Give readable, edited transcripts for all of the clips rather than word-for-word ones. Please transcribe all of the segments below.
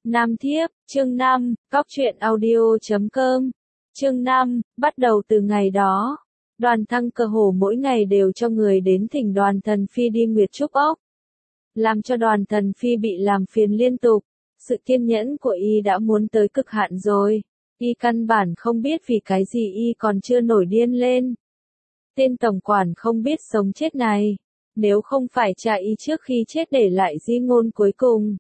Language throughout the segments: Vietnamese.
Nam Thiếp, chương 5, Cóc truyện audio.com. Chương 5, bắt đầu từ ngày đó, Đoàn Thăng cơ hồ mỗi ngày đều cho người đến thỉnh Đoàn Thần Phi đi Nguyệt Trúc Ốc. Làm cho Đoàn Thần Phi bị làm phiền liên tục, sự kiên nhẫn của y đã muốn tới cực hạn rồi. Y căn bản không biết vì cái gì y còn chưa nổi điên lên. Tên tổng quản không biết sống chết này, nếu không phải cha y trước khi chết để lại di ngôn cuối cùng,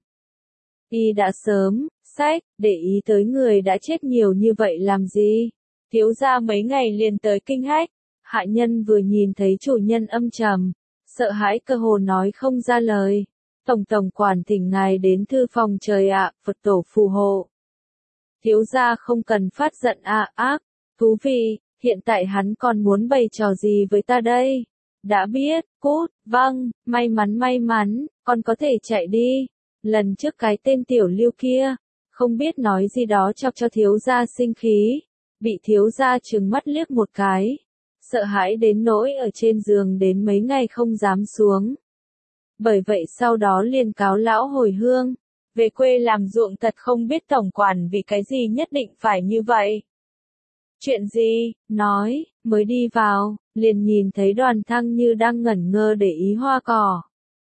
y đã sớm để ý tới người đã chết nhiều như vậy làm gì. Thiếu gia mấy ngày liền tới kinh hách, hạ nhân vừa nhìn thấy chủ nhân âm trầm, sợ hãi cơ hồ nói không ra lời. Tổng quản thỉnh ngài đến thư phòng trời ạ, Phật tổ phù hộ. Thiếu gia không cần phát giận ác, thú vị, hiện tại hắn còn muốn bày trò gì với ta đây? Đã biết, cút, vâng, may mắn, con có thể chạy đi. Lần trước cái tên tiểu Lưu kia, không biết nói gì đó chọc cho thiếu gia sinh khí, bị thiếu gia trừng mắt liếc một cái, sợ hãi đến nỗi ở trên giường đến mấy ngày không dám xuống. Bởi vậy sau đó liền cáo lão hồi hương, về quê làm ruộng thật không biết tổng quản vì cái gì nhất định phải như vậy. Chuyện gì, nói, mới đi vào, liền nhìn thấy Đoàn Thăng như đang ngẩn ngơ để ý hoa cỏ.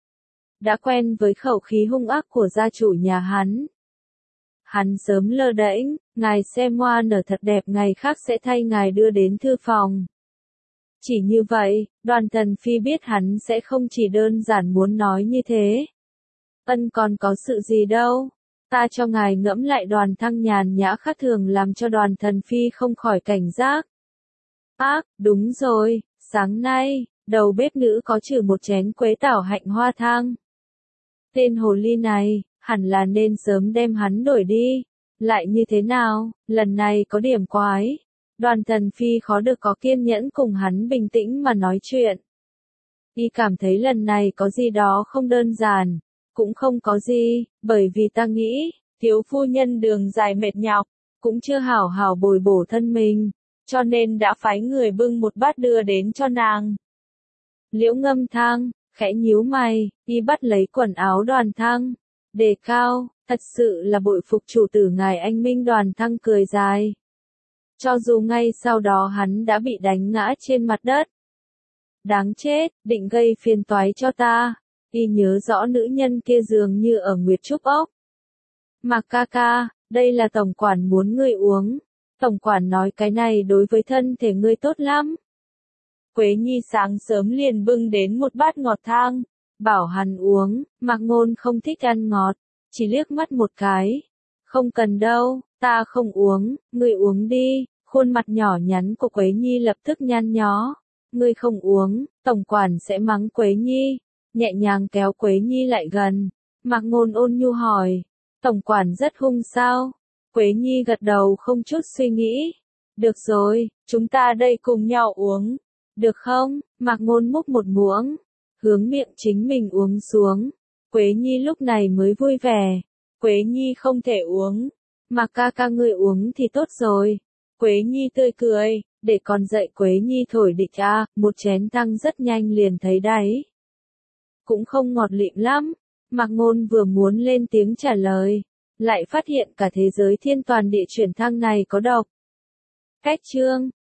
Đã quen với khẩu khí hung ác của gia chủ nhà hắn. Hắn sớm lơ đễnh, ngài xem hoa nở thật đẹp, ngày khác sẽ thay ngài đưa đến thư phòng. Chỉ như vậy, Đoàn Thần Phi biết hắn sẽ không chỉ đơn giản muốn nói như thế. Còn có sự gì đâu, ta cho ngài ngẫm lại. Đoàn Thăng nhàn nhã khác thường làm cho Đoàn Thần Phi không khỏi cảnh giác. Đúng rồi, sáng nay, đầu bếp nữ có trừ một chén quế tảo hạnh hoa thang. Tên hồ ly này, hẳn là nên sớm đem hắn đuổi đi. Lại như thế nào, lần này có điểm quái. Đoàn Thần Phi khó được có kiên nhẫn cùng hắn bình tĩnh mà nói chuyện. Y cảm thấy lần này có gì đó không đơn giản, cũng không có gì, bởi vì ta nghĩ, thiếu phu nhân đường dài mệt nhọc, cũng chưa hảo hảo bồi bổ thân mình, cho nên đã phái người bưng một bát đưa đến cho nàng. Liễu Ngâm Thang khẽ nhíu mày, y bắt lấy quần áo Đoàn Thăng, đề cao, thật sự là bội phục chủ tử ngài anh minh. Đoàn Thăng cười dài. Cho dù ngay sau đó hắn đã bị đánh ngã trên mặt đất. Đáng chết, định gây phiền toái cho ta. Y nhớ rõ nữ nhân kia dường như ở Nguyệt Trúc Ốc. Mạc ca ca, đây là tổng quản muốn ngươi uống. Tổng quản nói cái này đối với thân thể ngươi tốt lắm. Quế Nhi sáng sớm liền bưng đến một bát ngọt thang, bảo hắn uống. Mạc Ngôn không thích ăn ngọt, chỉ liếc mắt một cái. Không cần đâu, ta không uống, ngươi uống đi. Khuôn mặt nhỏ nhắn của Quế Nhi lập tức nhăn nhó. Ngươi không uống, tổng quản sẽ mắng Quế Nhi. Nhẹ nhàng kéo Quế Nhi lại gần. Mạc Ngôn ôn nhu hỏi, tổng quản rất hung sao? Quế Nhi gật đầu không chút suy nghĩ. Được rồi, chúng ta đây cùng nhau uống. Được không? Mạc Ngôn múc một muỗng, hướng miệng chính mình uống xuống. Quế Nhi lúc này mới vui vẻ. Quế Nhi không thể uống. Mạc ca ca ngươi uống thì tốt rồi. Quế Nhi tươi cười, để còn dạy Quế Nhi thổi địch một chén thang rất nhanh liền thấy đáy. Cũng không ngọt lịm lắm. Mạc Ngôn vừa muốn lên tiếng trả lời, lại phát hiện cả thế giới thiên toàn địa chuyển thang này có độc. Cách chương